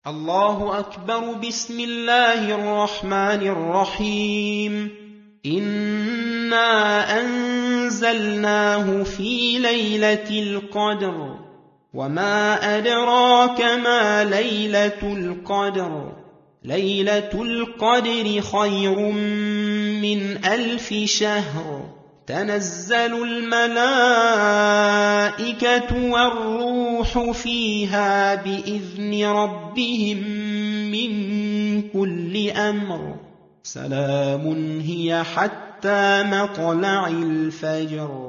الله أكبر. بسم الله الرحمن الرحيم. إنا أنزلناه في ليلة القدر وما أدراك ما ليلة القدر. ليلة القدر خير من 1000 شهر. تنزل الملائكة والروح فيها بإذن ربهم من كل أمر. سلام هي حتى مطلع الفجر.